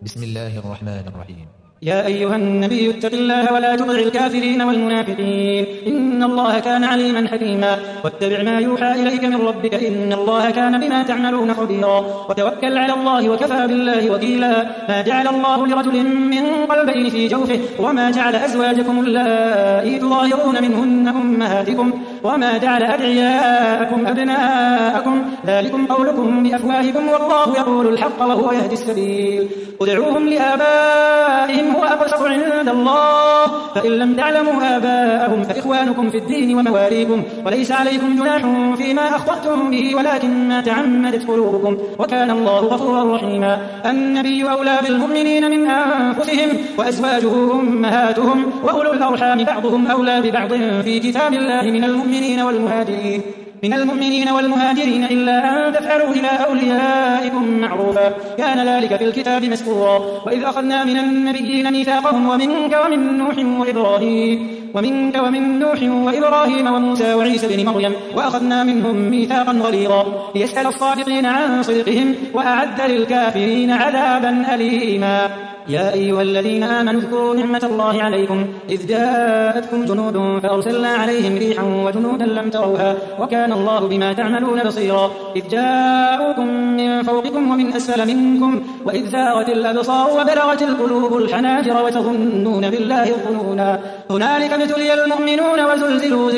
بسم الله الرحمن الرحيم. يا أيها النبي اتق الله ولا تطع الكافرين والمنافقين إن الله كان عليما حكيما واتبع ما يوحى إليك من ربك إن الله كان بما تعملون خبيرا وتوكل على الله وكفى بالله وكيلا ما جعل الله لرجل من قلبين في جوفه وما جعل أزواجكم اللائي تظاهرون منهن أمهاتكم وما جعل أدعياءكم أبناءكم ذلكم قولكم بأفواهكم والله يقول الحق وهو يهدي السبيل ادعوهم لآبائهم هو أقسط عند الله فإن لم تعلموا آباءهم فإخوانكم في الدين ومواليكم وليس عليكم جناح فيما أخطأتم به ولكن ما تعمدت قلوبكم وكان الله غفورا رحيما النبي أولى بالمؤمنين من أنفسهم وأزواجه أمهاتهم وأولو الأرحام بعضهم أولى ببعض في كتاب الله من المؤمنين والمهاجرين إلا أن تفعلوا إلى أوليائكم معروفا كان ذلك في الكتاب مسطورا وإذ أخذنا من النبيين ميثاقهم ومنك ومن نوح وإبراهيم وموسى وعيسى بن مريم وأخذنا منهم ميثاقا غليظا ليسأل الصادقين عن صدقهم وأعد للكافرين عذابا أليما يا أيها الذين آمنوا اذكروا نعمة الله عليكم إذ جاءتكم جنود فأرسلنا عليهم ريحا وجنودا لم تروها وكان الله بما تعملون بصيرا إذ جاءوكم من فوقكم ومن أسفل منكم وإذ زاغت الأبصار وبلغت القلوب الحناجر وتظنون بالله الظنونا هنالك ابتلي المؤمنون وزلزلوا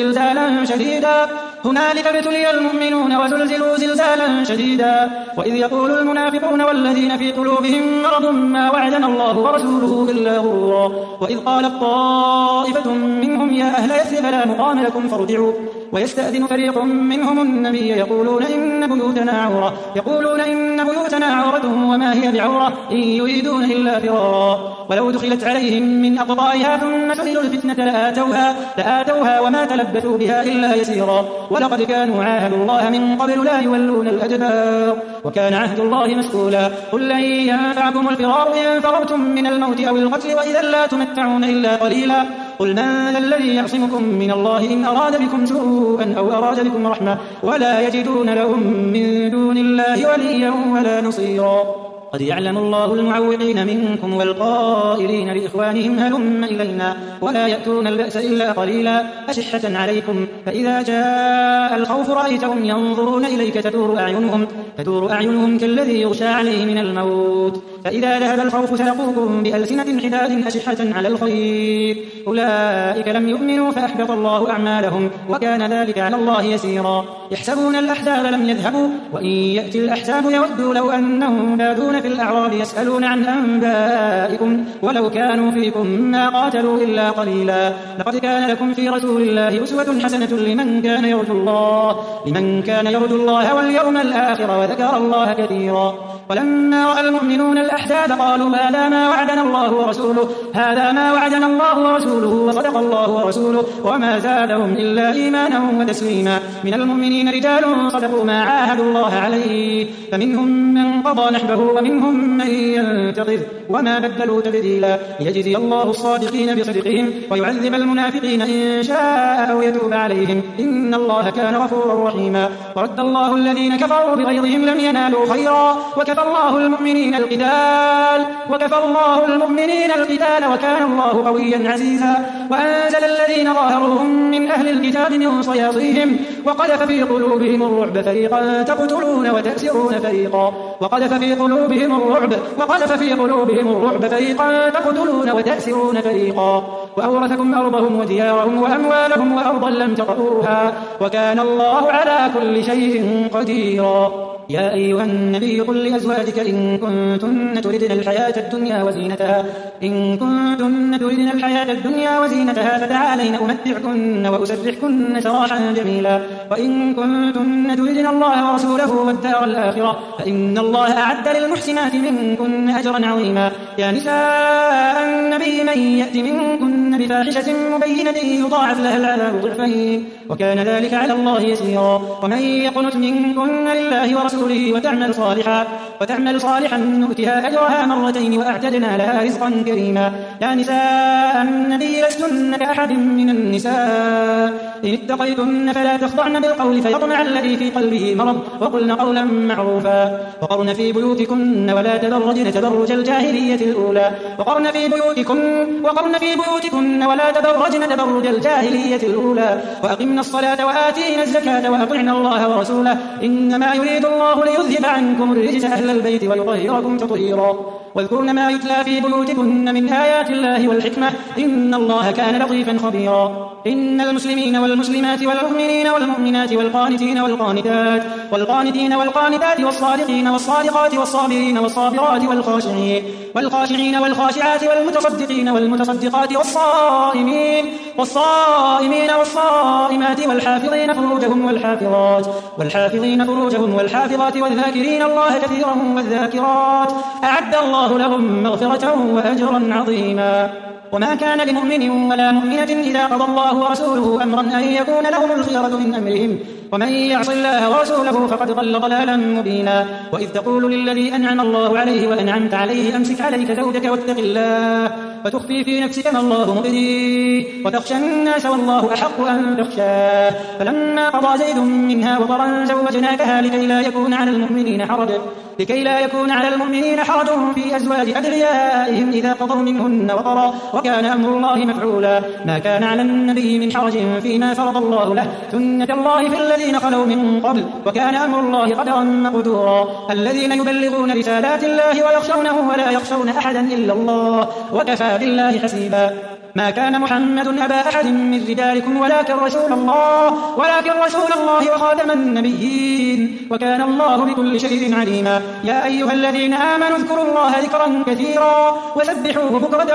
زلزالا شديدا وإذ يقول المنافقون والذين في قلوبهم مرض ما وعدنا الله ورسوله إلا غرورا وإذ قالت طائفة منهم يا أهل يثرب لا مقام لكم فارجعوا ويستأذن فريق منهم النبي يقولون إن بيوتنا عورة وما هي بعورة إن يريدون إلا فرارا ولو دخلت عليهم من أقطارها ثم سئلوا الفتنة لآتوها وما تلبثوا بها إلا يسيرا ولقد كانوا عاهدوا الله من قبل لا يولون الأدبار وكان عهد الله مسؤولا قل لن ينفعكم الفرار إن فررتم من الموت أو القتل وإذا لا تمتعون إلا قليلا قل من ذا الذي يعصمكم من الله إن أراد بكم سوءا أو أراد بكم رحمة ولا يجدون لهم من دون الله وليا ولا نصيرا قد يعلم الله المعوقين منكم والقائلين لإخوانهم هلم إلينا ولا يأتون البأس إلا قليلا أشحة عليكم فإذا جاء الخوف رأيتهم ينظرون إليك تدور أعينهم كالذي يغشى عليه من الموت فإذا ذهب الخوف سلقوكم بألسنة حداد أشحة على الخير أولئك لم يؤمنوا فأحبط الله أعمالهم وكان ذلك على الله يسيرا يحسبون الأحزاب لم يذهبوا وإن يأتي الأحزاب يودوا لو أنهم بادون في الأعراب يسألون عن أنبائكم ولو كانوا فيكم ما قاتلوا إلا قليلا لقد كان لكم في رسول الله أسوة حسنة لمن كان يرجو الله واليوم الآخر وذكر الله كثيرا ولما رأى المؤمنون الأحزاب قالوا هذا ما وعدنا الله ورسوله وصدق الله ورسوله وما زادهم إلا إيمانا وتسليما من المؤمنين رجال صدقوا ما عاهدوا الله عليه فمنهم من قضى نحبه ومنهم من ينتظر وما بدلوا تبديلا ليجزي الله الصادقين بصدقهم ويعذب المنافقين إن شاء أو يتوب عليهم إن الله كان غفورا رحيما ورد الله الذين كفروا بغيظهم لم ينالوا خيرا وكفى الله المؤمنين القتال وكان الله قويا عزيزا وأنزل الذين ظاهروهم من أهل الكتاب من صياصيهم وقذف في قلوبهم الرعب فريقا تقتلون وتأسرون فريقا وأورثكم أرضهم وديارهم وأموالهم وأرضا لم تطئوها وكان الله على كل شيء قديرا يا أيها النبي قل لأزواجك إن كنتن تردن الحياة الدنيا وزينتها فتعالين أمتعكن وأسرحكن سراحا جميلا وإن كنتن تردن الله ورسوله والدار الآخرة فإن الله أعد للمحسنات منكن أجرا عظيما يا نساء النبي من يأت منكن بفاحشة مبينة يضاعف لها العذاب ضعفين وكان ذلك على الله يسيرا ومن يقنت منكن لله ورسوله وتعمل صالحا نؤتها أجرها مرتين وأعتدنا لها رزقا كريما يا نساء النبي لستن كأحد من النساء إن اتقيتن فلا تخضعن بالقول فيطمع الذي في قلبه مرض وقلن قولا معروفا وقرن في بيوتكن ولا تبرجن تبرج الجاهلية الأولى وقرن في بيوتكن ولا تبرجن تبرج الجاهلية الأولى وأقمنا الصلاة وآتينا الزكاة وأطعنا الله ورسوله إنما يريد الله ليذهب عنكم الرجس أهل البيت ويطهركم تطهيرا واذكرن ما يتلى في بيوتكن من آيات الله والحكمة إن الله كان لطيفا خبيرا إن المسلمين والمسلمات والمؤمنين والمؤمنات والقانتين والقانتات والصادقين والصادقات والصابرين والصابرات والخاشعين والخاشعات والمتصدقين والمتصدقات والصائمين والصائمات والحافظين فروجهم والحافظات والذاكرين الله كثيرا والذاكرات أعد الله لهم مغفرة وأجرا عظيما وما كان لمؤمن ولا مؤمنة إذا قضى الله ورسوله أمرا أن يكون لهم الخيرة من أمرهم ومن يعص الله ورسوله فقد ضل ضلالا مبينا وإذ تقول للذي أنعم الله عليه وأنعمت عليه أمسك عليك زوجك واتق الله وتخفي في نفسك ما الله مبديه وتخشى الناس والله أحق أن تخشاه فلما قضى زيد منها وطرا زوجناكها لكي لا يكون على المؤمنين حرج في أزواج أدعيائهم إذا قضوا منهن وطرا وكان أمر الله مفعولا ما كان على النبي من حرج فيما فرض الله له سنة الله في الذين خلوا من قبل وكان أمر الله قدرا مقدورا الذين يبلغون رسالات الله ويخشونه ولا يخشون أحدا إلا الله وكفى بالله حسيبا ما كان محمد أبا أحد من رجالكم ولكن رسول الله وخاتم النبيين وكان الله بكل شيء عليما يا أيها الذين آمنوا اذكروا الله ذكرا كثيرا وسبحوه بكرة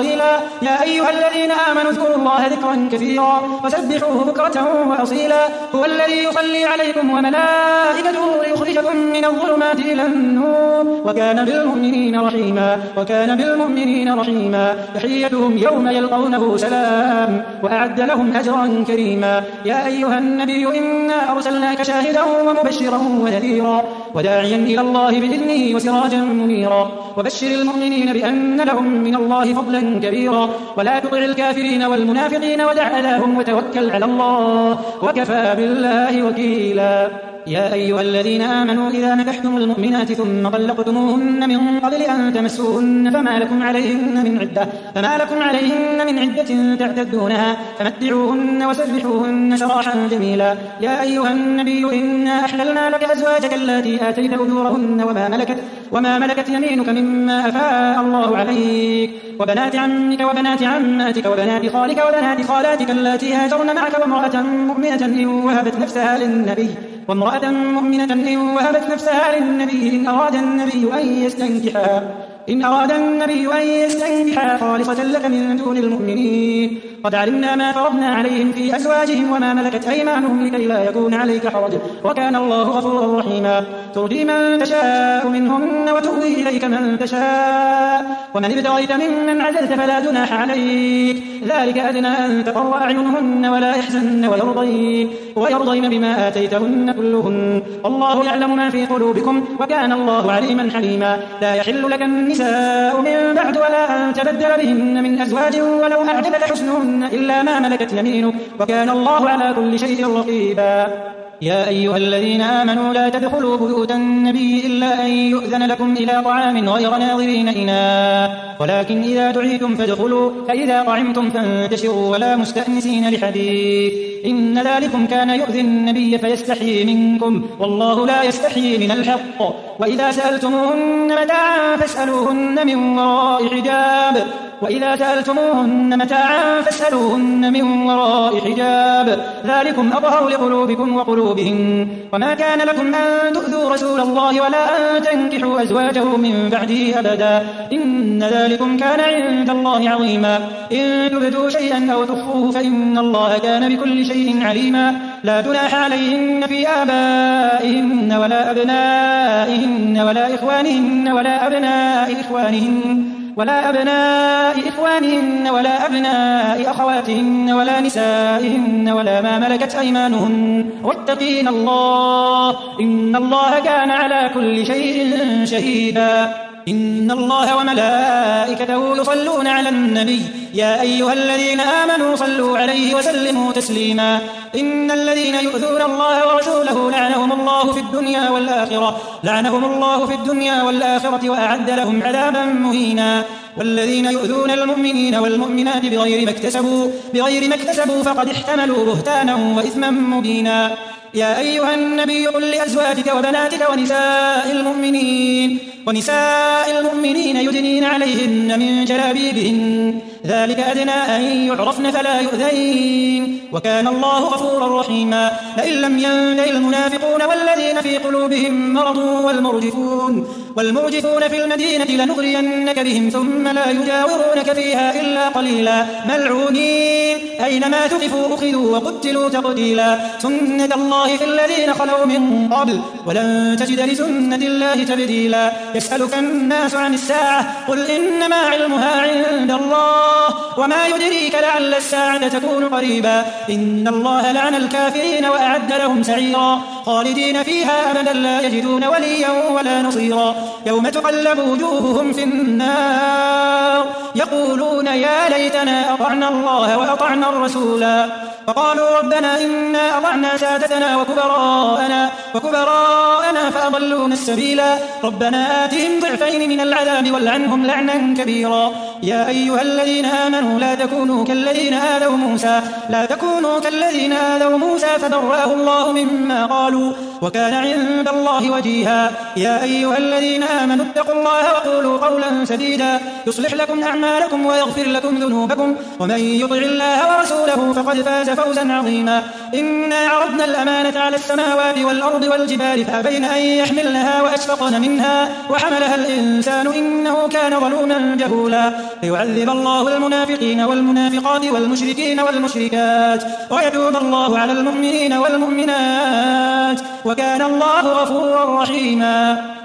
وأصيلا هو الذي يصلي عليكم وملائكته ليخرجكم من الظلمات إلى النور وكان بالمؤمنين رحيما تحيتهم يوم يلقونه سلام وأعد لهم أجرا كريما يا أيها النبي إنا أرسلناك شاهدا ومبشرا ونذيرا وداعيا إلى الله بإذنه وسراجا منيرا وبشر المؤمنين بأن لهم من الله فضلا كبيرا ولا تطع الكافرين والمنافقين ودع أذاهم وتوكل على الله وكفى بالله وكيلا يا أيها الذين آمنوا إذا نكحتم المؤمنات ثم طلقتموهن من قبل أن تمسوهن فما لكم عليهن من عدة تعتدونها فمتعوهن وسرحوهن سراحا جميلا يا أيها النبي إنا أحللنا لك أزواجك اللاتي آتيت أجورهن وما ملكت يمينك مما أفاء الله عليك وبنات عمك وبنات عماتك وبنات خالك وبنات خالاتك اللاتي هاجرن معك وامرأة مؤمنة إن وهبت نفسها للنبي إن أراد النبي أن يستنكحها خالصة لك من دون المؤمنين قد علمنا ما فرضنا عليهم في أزواجهم وما ملكت أيمانهم لكي لا يكون عليك حرج وكان الله غفورا رحيما ترضي من تشاء منهن وتؤوي إليك من تشاء ومن ابتغيت ممن عزلت فلا جناح عليك ذلك أدنى أن تقر أعينهن ولا يحزن ويرضين بما آتيتهن كلهن الله يعلم ما في قلوبكم وكان الله عليما حليما لا يحل لك النساء من بعد ولا أن تبدل بهن من أزواج ولو أعجبك حسنهن إلا ما ملكت يمينك وكان الله على كل شيء رقيبا يا أيها الذين آمنوا لا تدخلوا بيوت النبي إلا أن يؤذن لكم إلى طعام غير ناظرين إناء ولكن إذا دعيتم فادخلوا فإذا طعمتم فانتشروا ولا مستأنسين لحديث إن ذلكم كان يؤذي النبي فيستحيي منكم والله لا يستحيي من الحق وإذا سألتموهن متاعا فاسألوهن من وراء حجاب ذلكم أطهر لقلوبكم وقلوبهم وما كان لكم أن تؤذوا رسول الله ولا أن تنكحوا أزواجه من بعده أبدا إن ذلكم كان عند الله عظيما إن تبدوا شيئا أو تخفوه فإن الله كان بكل شيء عليما لا جناح عليهن في آبائهن ولا أبنائهن ولا إخوانهن ولا أبناء إخوانهن ولا أبناء أخواتهن ولا نسائهن ولا ما ملكت أيمانهن واتقين الله إن الله كان على كل شيء شهيدا إن الله وملائكته يصلون على النبي يا أيها الذين آمنوا صلوا عليه وسلموا تسليما إن الذين يؤذون الله ورسوله لعنهم الله في الدنيا والآخرة وأعد لهم عذابا مهينا والذين يؤذون المؤمنين والمؤمنات بغير ما اكتسبوا فقد احتملوا بهتانا وإثما مبينا يا أيها النبي قل لأزواجك وبناتك ونساء المؤمنين يدنين عليهن من جلابيبهن ذلك أدنى أن يعرفن فلا يؤذين وكان الله غفورا رحيما لئن لم ينته المنافقون والذين في قلوبهم مرض والمرجفون في المدينة لنغرينك بهم ثم لا يجاورونك فيها إلا قليلا ملعونين أينما ثقفوا أخذوا وقتلوا تقتيلا سنة الله في الذين خلوا من قبل ولن تجد لسنة الله تبديلا يسألك الناس عن الساعة قل إنما علمها عند الله وما يدريك لعل الساعة تكون قريبا إن الله لعن الكافرين وأعد لهم سعيرا خالدين فيها أبدا لا يجدون وليا ولا نصيرا يوم تقلب وجوههم في النار يقولون يا ليتنا أطعنا الله وأطعنا الرسولا فقالوا ربنا إنا أطعنا سادتنا وكبراءنا فأضلونا السبيلا ربنا آتهم ضعفين من العذاب والعنهم لعنا كبيرا يا أيها الذين آمنوا لا تكونوا كالذين آذوا موسى فبرأه الله مما قالوا وكان عند الله وجيها يا أيها الذين آمنوا اتقوا الله وقولوا قولا سديدا يصلح لكم أعمالكم ويغفر لكم ذنوبكم ومن يطع الله ورسوله فقد فاز فوزا عظيما إنا عرضنا الأمانة على السماوات والأرض والجبال فأبين أن يحملنها وأشفقن منها وحملها الإنسان إنه كان ظلوما جهولا ليعذب الله المنافقين والمنافقات والمشركين والمشركات ويتوب الله على المؤمنين والمؤمنات وكان الله غفورا رحيما